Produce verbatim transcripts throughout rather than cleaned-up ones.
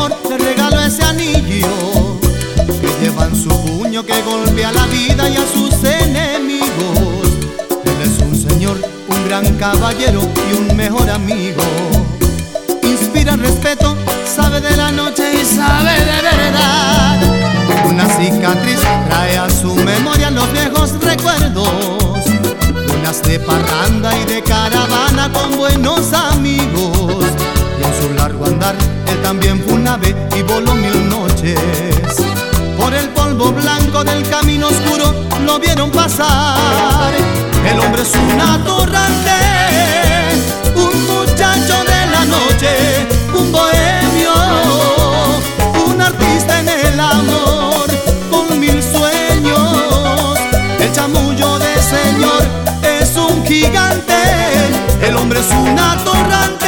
amor le regalo ese anillo que lleva en su puño, que golpea la vida y a sus enemigos. Él es un señor, un gran caballero y un mejor amigo. Inspira respeto, sabe de la noche y sabe de verdad. Una cicatriz trae a su memoria los viejos recuerdos, unas de parranda y de caravana con buenos amigos. Y en su largo andar él también fue un ave y voló mil noches. Por el polvo blanco del camino oscuro lo vieron pasar. El hombre es un atorrante, un muchacho de la noche, un bohemio, un artista en el amor, con mil sueños. El chamullo de señor es un gigante, el hombre es un atorrante.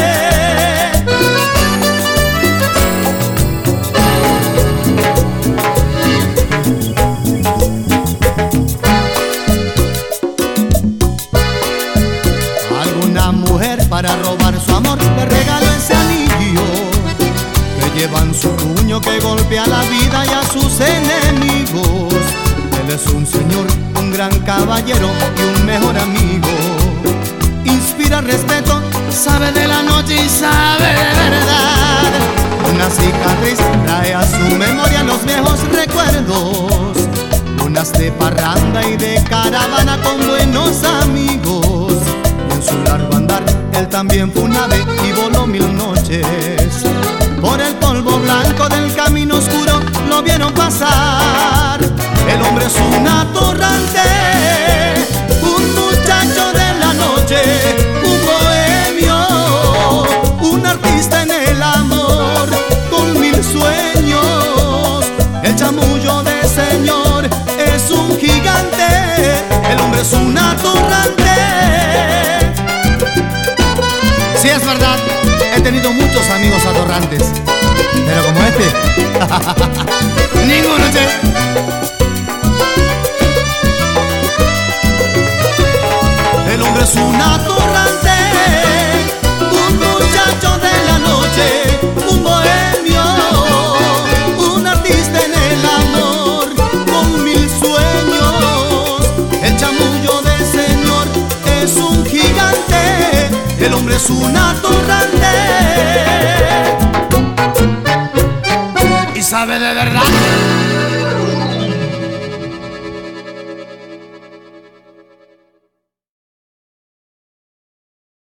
Alguna mujer para robar su amor le regaló ese anillo que lleva en su puño, que golpea la vida y a sus enemigos. Él es un señor, un gran caballero y un mejor amigo. Inspira respeto, sabe de la noche y sabe de verdad. Una cicatriz trae a su memoria los viejos recuerdos, unas de parranda y de caravana con buenos amigos. Y en su largo andar él también fue un ave y voló mil noches. Por el polvo blanco del camino oscuro lo vieron pasar. El hombre es un atorrante, un muchacho de la noche, un bohemio, un artista en el amor, con mil sueños. El chamullo de señor es un gigante, el hombre es un atorrante. Sí, es verdad, he tenido muchos amigos atorrantes, pero como este, ninguno, che. El hombre es un atorrante, un muchacho de la noche, un bohemio, un artista en el amor, con mil sueños. El chamullo de señor es un gigante, el hombre es un atorrante y sabe de verdad.